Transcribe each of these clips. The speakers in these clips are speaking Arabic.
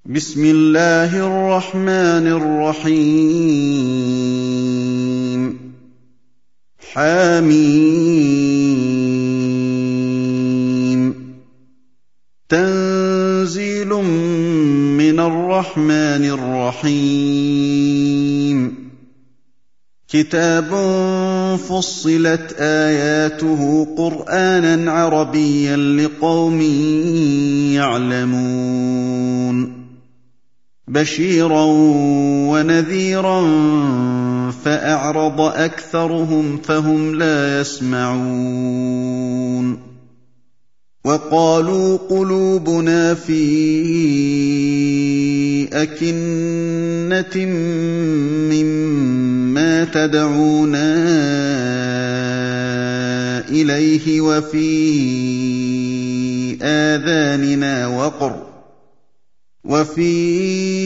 بسم الله الرحمن الرحيم حم تنزيل من الرحمن الرحيم كتاب فصلت آياته قرآنا عربيا لقوم يعلمون بشيرا ونذيرا فأعرض أكثرهم فهم لا يسمعون وقالوا قلوبنا في أكنة مما تدعونا إليه وفي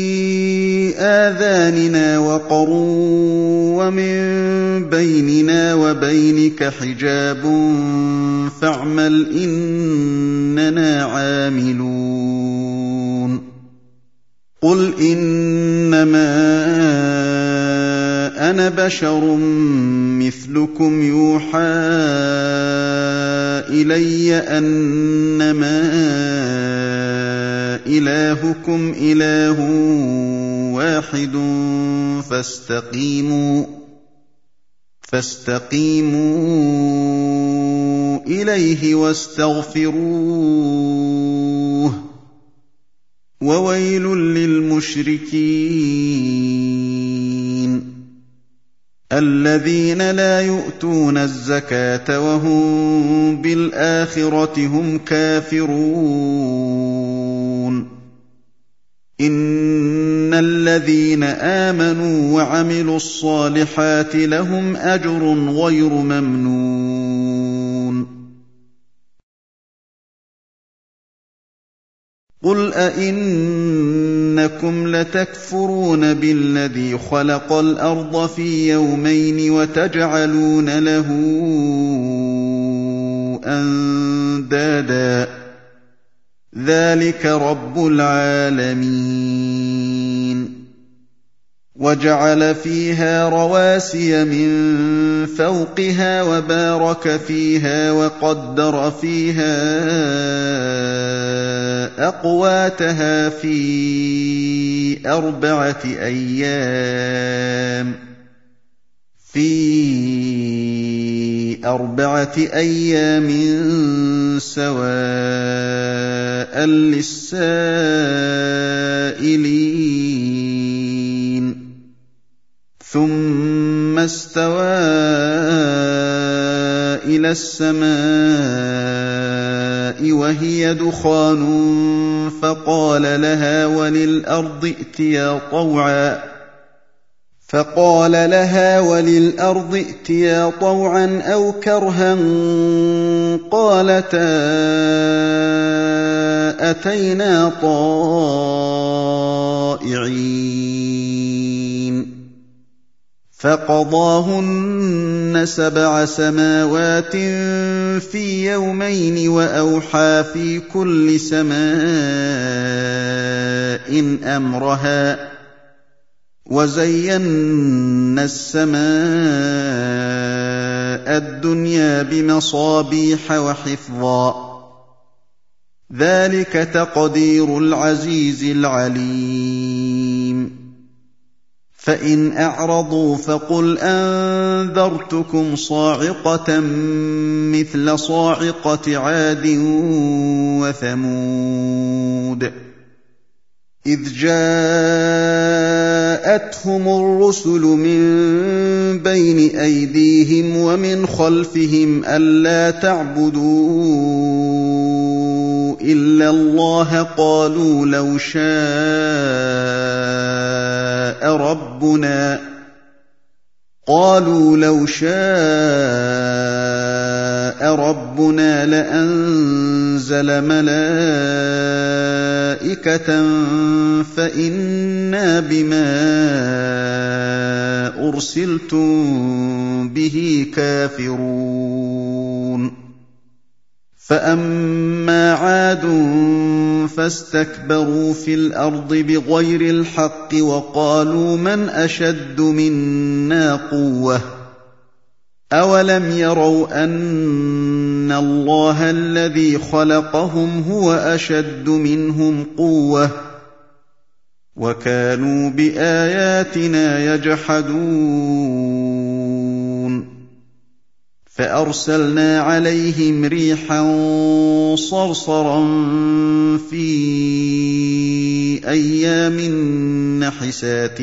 آذاننا وقر ومن بيننا وبينك حجاب فاعمل إننا عاملون قل إنما أنا بشر مثلكم يوحى إلي أنما إلهكم إله واحد فاستقيموا إليه واستغفروه وويل للمشركين الذين لا يؤتون الزكاة وهم بالآخرة هم كافرون إن الذين آمنوا وعملوا الصالحات لهم أجر غير ممنون قل أئنكم لتكفرون بالذي خلق الأرض في يومين وتجعلون له أندادا ذلك رب العالمين وجعل فيها رواسي من فوقها وبارك فيها وقدر فيها أقواتها في أربعة أيام سواء للسائلين ثم استوى إلى السماء وهي دخان فقال لها وللأرض ائتيا طوعا أو كرها قالتا أتينا طائعين فقضاهن 7 سماوات في يومين وأوحى في كل سماء أمرها وزينا السماء الدنيا بمصابيح وحفظا ذلك تقدير العزيز العليم فإن أعرضوا فقل أنذرتكم صاعقة مثل صاعقة عاد وثمود إذ جاءتهم الرسل من بين أيديهم ومن خلفهم ألا تعبدوا إلا الله قالوا لو شاء ربنا لأنزل ملائكة فإنا بما أرسلتم به كافرون فَأَمَّا عَادٌ فَاسْتَكْبَرُوا فِي الْأَرْضِ بِغَيْرِ الْحَقِّ وَقَالُوا مَنْ أَشَدُّ مِنَّا قُوَّةً ۖ أَوَلَمْ يَرَوْا أَنَّ اللَّهَ الَّذِي خَلَقَهُمْ هُوَ أَشَدُّ مِنْهُمْ قُوَّةً ۖ وَكَانُوا بِآيَاتِنَا يَجْحَدُونَ فَأَرْسَلْنَا عَلَيْهِمْ رِيحًا صَرْصَرًا فِي أَيَّامٍ نَّحِسَاتٍ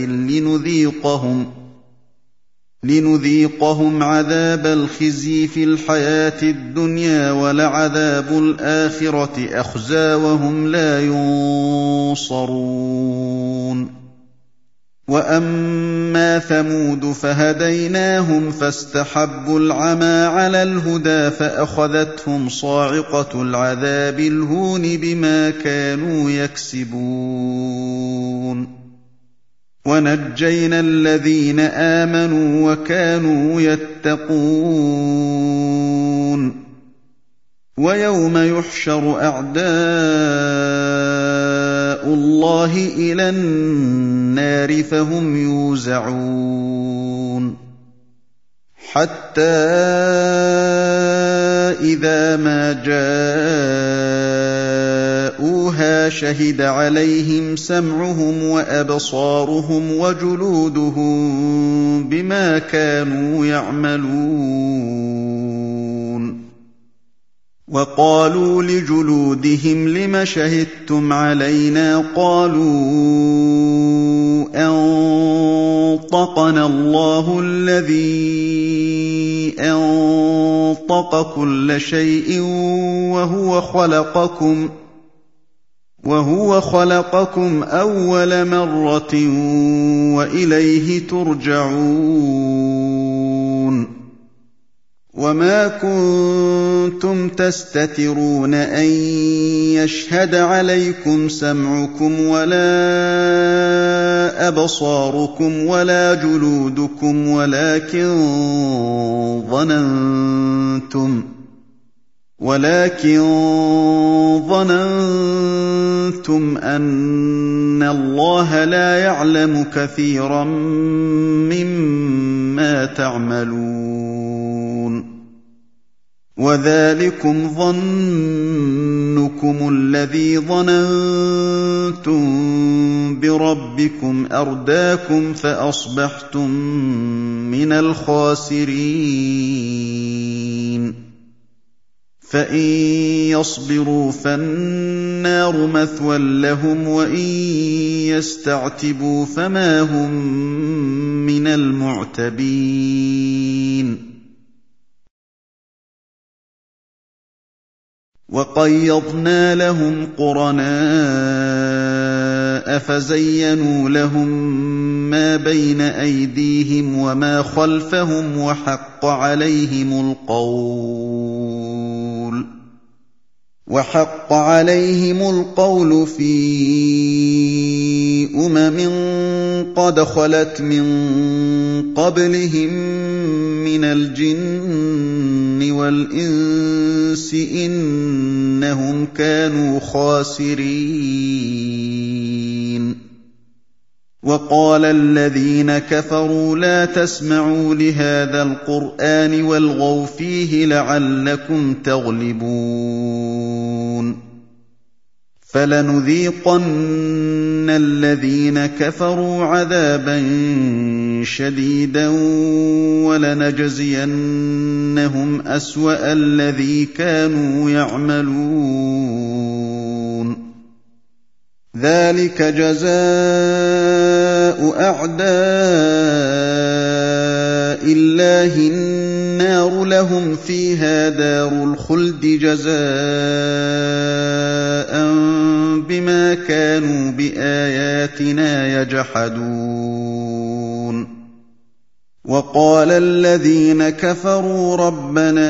لِنُذِيقَهُمْ عَذَابَ الْخِزْيِ فِي الْحَيَاةِ الدُّنْيَا ۖ وَلَعَذَابُ الْآخِرَةِ أَخْزَىٰ وَهُمْ لَا يُنصَرُونَ وَأَمَّا ثَمُودُ فَهَدَيْنَاهُمْ فَاسْتَحَبُّوا الْعَمَىٰ عَلَى الْهُدَىٰ فَأَخَذَتْهُمْ صَاعِقَةُ الْعَذَابِ الْهُونِ بِمَا كَانُوا يَكْسِبُونَ وَنَجَّيْنَا الَّذِينَ آمَنُوا وَكَانُوا يَتَّقُونَ وَيَوْمَ يُحْشَرُ أَعْدَاءُ اللَّهِ إِلَى النَّارِ فَهُمْ يُوزَعُونَ حَتَّىٰ إِذَا مَا جَاءُوهَا شَهِدَ عَلَيْهِمْ سَمْعُهُمْ وَأَبْصَارُهُمْ وَجُلُودُهُم بِمَا كَانُوا يَعْمَلُونَ وَقَالُوا لِجُلُودِهِمْ لِمَ شَهِدتُّمْ عَلَيْنَا ۖ قَالُوا أَنطَقَنَا اللَّهُ الَّذِي أَنطَقَ كُلَّ شَيْءٍ وَهُوَ خَلَقَكُمْ أَوَّلَ مَرَّةٍ وَإِلَيْهِ تُرْجَعُونَ وَمَا كُنتُمْ تَسْتَتِرُونَ أَن يَشْهَدَ عَلَيْكُمْ سَمْعُكُمْ وَلَا أَبْصَارُكُمْ وَلَا جُلُودُكُمْ وَلَٰكِن ظَنَنتُمْ أَنَّ اللَّهَ لَا يَعْلَمُ كَثِيرًا مِّمَّا تَعْمَلُونَ وَذَٰلِكُمْ ظَنُّكُمُ الَّذِي ظَنَنتُم بِرَبِّكُمْ أَرْدَاكُمْ فَأَصْبَحْتُم مِّنَ الْخَاسِرِينَ فَإِن يَصْبِرُوا فَالنَّارُ مَثْوًى لَّهُمْ وَإِن يَسْتَعْتِبُوا فَمَا هُم مِّنَ الْمُعْتَبِينَ وَقَيَّضْنَا لَهُمْ قُرَنَاءَ فَزَيَّنُوا لَهُم مَّا بَيْنَ أَيْدِيهِمْ وَمَا خَلْفَهُمْ وَحَقَّ عَلَيْهِمُ الْقَوْلُ فِي قَدْ خَلَتْ مِن قَبْلِهِم مِّنَ الْجِنِّ وَالْإِنسِ ۖ إِنَّهُمْ كَانُوا خَاسِرِينَ وَقَالَ الَّذِينَ كَفَرُوا لَا تَسْمَعُوا لِهَٰذَا الْقُرْآنِ وَالْغَوْا فِيهِ لَعَلَّكُمْ تَغْلِبُونَ فَلَنُذِيقَنَّ الَّذِينَ كَفَرُوا عَذَابًا شَدِيدًا وَلَنَجْزِيَنَّهُمْ أَسْوَأَ الَّذِي كَانُوا يَعْمَلُونَ ذَٰلِكَ جَزَاءُ أَعْدَاءِ اللَّهِ النَّارُ لَهُمْ فِيهَا دَارُ الْخُلْدِ جَزَاءً بِمَا كَانُوا بِآيَاتِنَا يَجْحَدُونَ وَقَالَ الَّذِينَ كَفَرُوا رَبَّنَا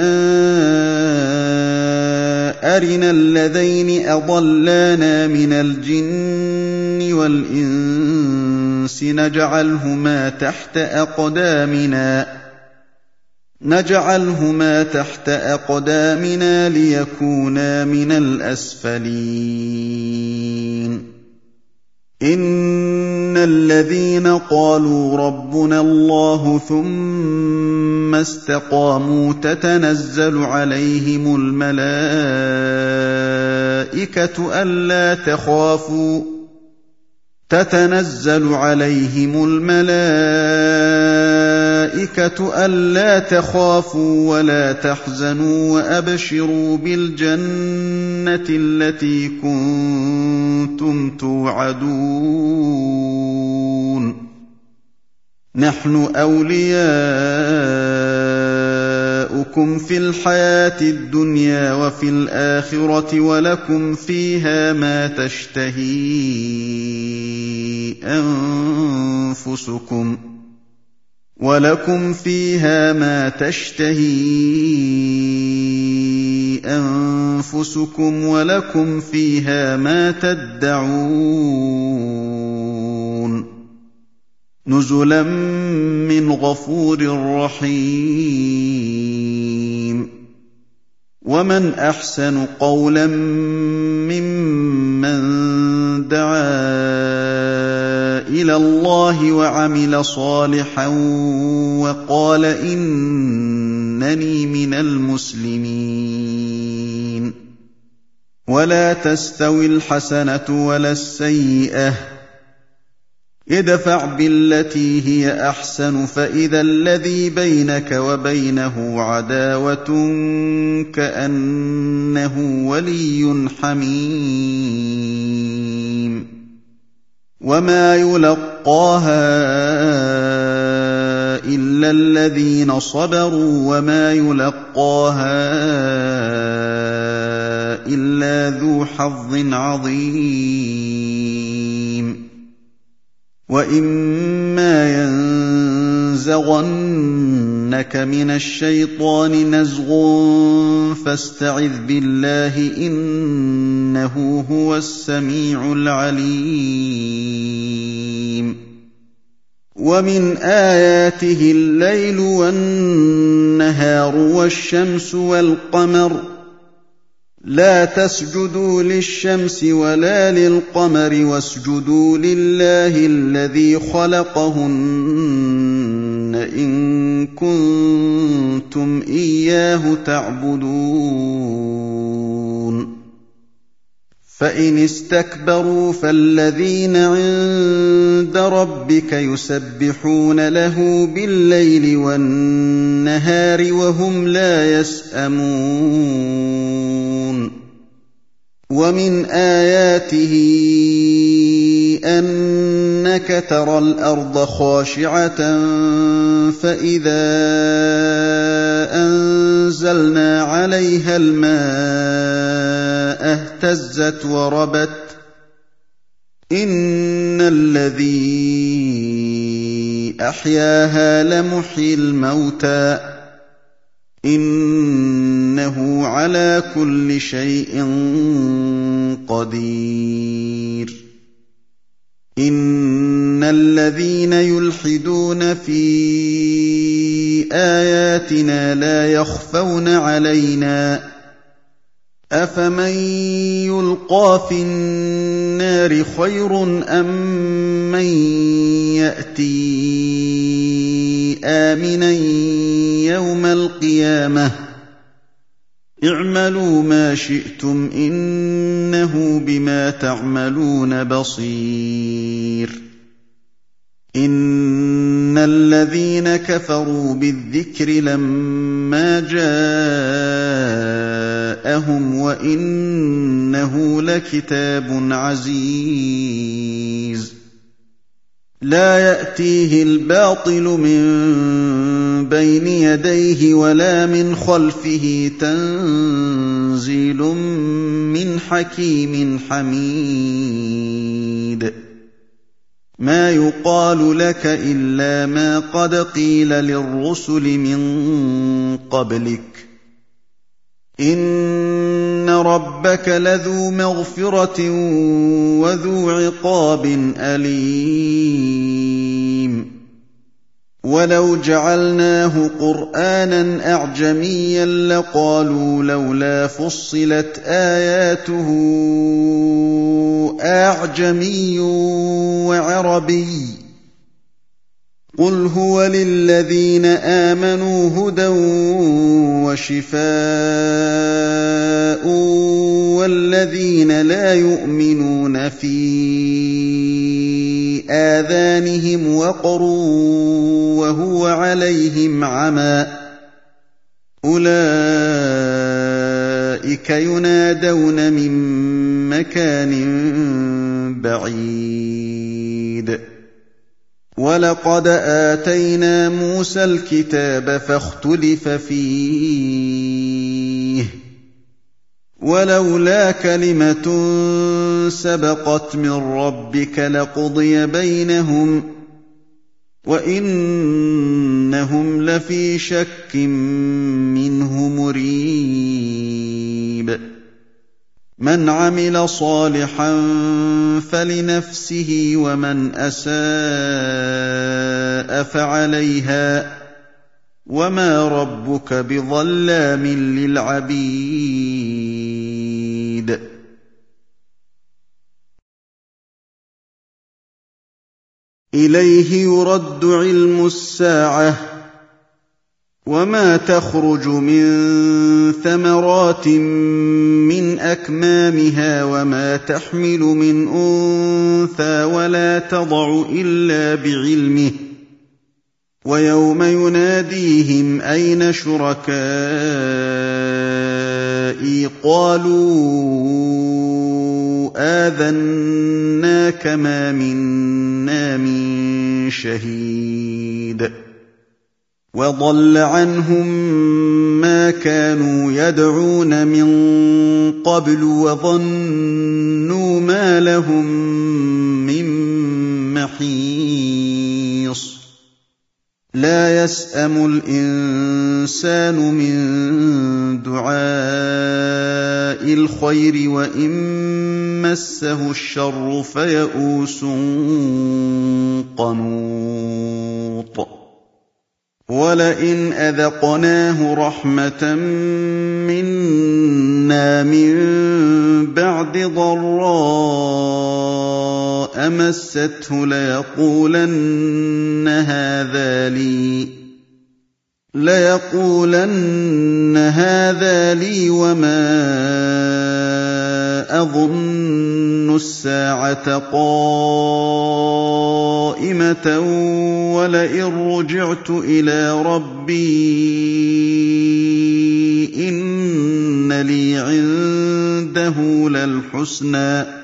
أَرِنَا اللَّذَيْنِ أَضَلَّانَا مِنَ الْجِنِّ وَالْإِنسِ نَجْعَلْهُمَا تَحْتَ أَقْدَامِنَا نجعلهما تحت أقدامنا ليكونا من الأسفلين إن الذين قالوا ربنا الله ثم استقاموا تتنزل عليهم الملائكة ألا تخافوا ولا تحزنوا وأبشروا بالجنة التي كنتم توعدون نحن أولياؤكم في الحياة الدنيا وفي الآخرة ولكم فيها ما تشتهي أنفسكم ولكم فيها ما تدعون نزلا من غفور رحيم ومن أحسن قولا ممن دعا إلى الله وعمل صالحا وقال إنني من المسلمين ولا تستوي الحسنة ولا السيئة ادفع بالتي هي أحسن فإذا الذي بينك وبينه عداوة كأنه ولي حميم وما يلقاها إلا الذين صبروا وما يلقاها إلا ذو حظ عظيم وإما ينزغنك من الشيطان نزغ فاستعذ بالله إنه هو السميع العليم ومن آياته الليل والنهار والشمس والقمر لا تسجدوا للشمس ولا للقمر واسجدوا لله الذي خلقهن إن كنتم إياه تعبدون فإن استكبروا فالذين عند ربك يسبحون له بالليل والنهار وهم لا يسأمون ومن آياته أنك ترى الأرض خاشعة فإذا أنزلنا عليها الماء اهتزت وربت إن الذي أحياها لمحيي الموتى إنه على كل شيء قدير إن الذين يلحدون في آياتنا لا يخفون علينا أفمن يلقى في النار خير أم من يأتي آمنا يوم القيامة اعملوا ما شئتم إنه بما تعملون بصير إن الذين كفروا بالذكر لما جاءهم وإنه لكتاب عزيز لا يأتيه الباطل من بين يديه ولا من خلفه تنزيل من حكيم حميد ما يقال لك إلا ما قد قيل للرسل من قبلك إن ربك لذو مغفرة وذو عقاب أليم وَلَوْ جَعَلْنَاهُ قُرْآنًا أَعْجَمِيًّا لَّقَالُوا لَوْلَا فُصِّلَتْ آيَاتُهُ أَعْجَمِيٌّ وَعَرَبِيٌّ ۗ قُلْ هُوَ لِلَّذِينَ آمَنُوا هُدًى وَشِفَاءٌ ۖ وَالَّذِينَ لَا يُؤْمِنُونَ فِي آذَانِهِمْ وَقْرٌ وَهُوَ عَلَيْهِمْ عَمًى ۚ أُولَٰئِكَ يُنَادَوْنَ مِن مَّكَانٍ بَعِيدٍ وَلَقَدْ آتَيْنَا مُوسَى الْكِتَابَ فَاخْتُلِفَ فِيهِ ۚ وَلَوْلَا كَلِمَةٌ سَبَقَتْ مِن رَّبِّكَ لَقُضِيَ بَيْنَهُمْ ۚ وَإِنَّهُمْ لَفِي شَكٍّ مِّنْهُ مُرِيبٍ مَنْ عَمِلَ صَالِحًا فَلِنَفْسِهِ وَمَنْ أَسَاءَ فَعَلَيْهَا ۗ وَمَا رَبُّكَ بِظَلَّامٍ لِّلْعَبِيدِ إِلَيْهِ يُرَدُّ عِلْمُ السَّاعَةِ ۚ وَمَا تَخْرُجُ مِن ثَمَرَاتٍ مِّنْ أَكْمَامِهَا وَمَا تَحْمِلُ مِنْ أُنثَىٰ وَلَا تَضَعُ إِلَّا بِعِلْمِهِ ۚ وَيَوْمَ يُنَادِيهِمْ أَيْنَ شُرَكَائِي قَالُوا آذَنَّاكَ مَا مِنَّا مِن شَهِيدٍ وَضَلَّ عَنْهُم مَّا كَانُوا يَدْعُونَ مِن قَبْلُ وَظَنُّوا مَا لَهُم مِّن مَّحِيصٍ لَّا يَسْأَمُ الْإِنسَانُ مِن دُعَاءِ الْخَيْرِ وَإِن مَّسَّهُ الشَّرُّ فَيَئُوسٌ قَنُوطٌ وَلَئِنْ أَذَقْنَاهُ رَحْمَةً مِّنَّا مِن بَعْدِ ضَرَّاءَ مَسَّتْهُ لَيَقُولَنَّ هَٰذَا لِي وَمَا أَظُنُّ السَّاعَةَ قَائِمَةً وَلَئِن رُّجِعْتُ إِلَىٰ رَبِّي إِنَّ لِي عِندَهُ لَلْحُسْنَىٰ ۚ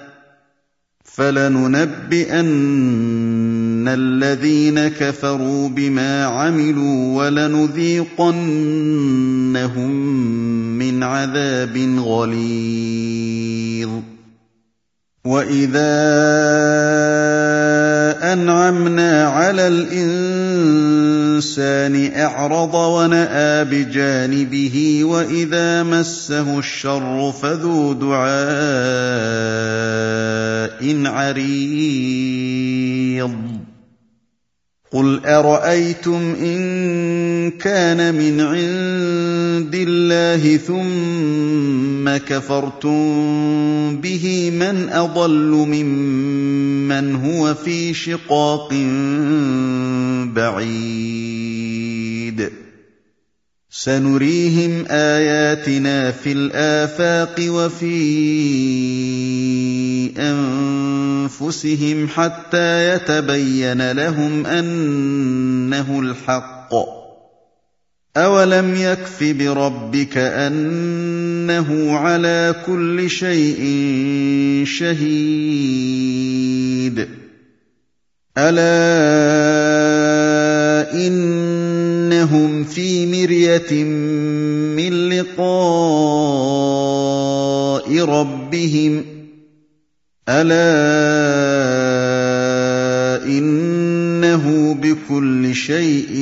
فَلَنُنَبِّئَنَّ الَّذِينَ كَفَرُوا بِمَا عَمِلُوا وَلَنُذِيقَنَّهُم مِّنْ عَذَابٍ غَلِيظٍ وَإِذَا أَنْعَمْنَا عَلَى الْإِنسَانِ أَعْرَضَ وَنَأَىٰ بِجَانِبِهِ وَإِذَا مَسَّهُ الشَّرُّ فَذُو دُعَاءٍ عَرِيضٍ قُلْ أَرَأَيْتُمْ إِن كَانَ مِنْ عِندِ اللَّهِ ثُمَّ كَفَرْتُم بِهِ مَنْ أَضَلُّ مِمَّنْ هُوَ فِي شِقَاقٍ بَعِيدٍ سَنُرِيهِمْ آيَاتِنَا فِي الْآفَاقِ وَفِي أَنفُسِهِمْ حَتَّىٰ يَتَبَيَّنَ لَهُمْ أَنَّهُ الْحَقُّ ۗ أَوَلَمْ يَكْفِ بِرَبِّكَ أَنَّهُ عَلَىٰ كُلِّ شَيْءٍ شَهِيدٌ أَلَا إِنَّهُمْ فِي مِرْيَةٍ مِّن لِّقَاءِ رَبِّهِمْ أَلَا إِنَّهُ بِكُلِّ شَيْءٍ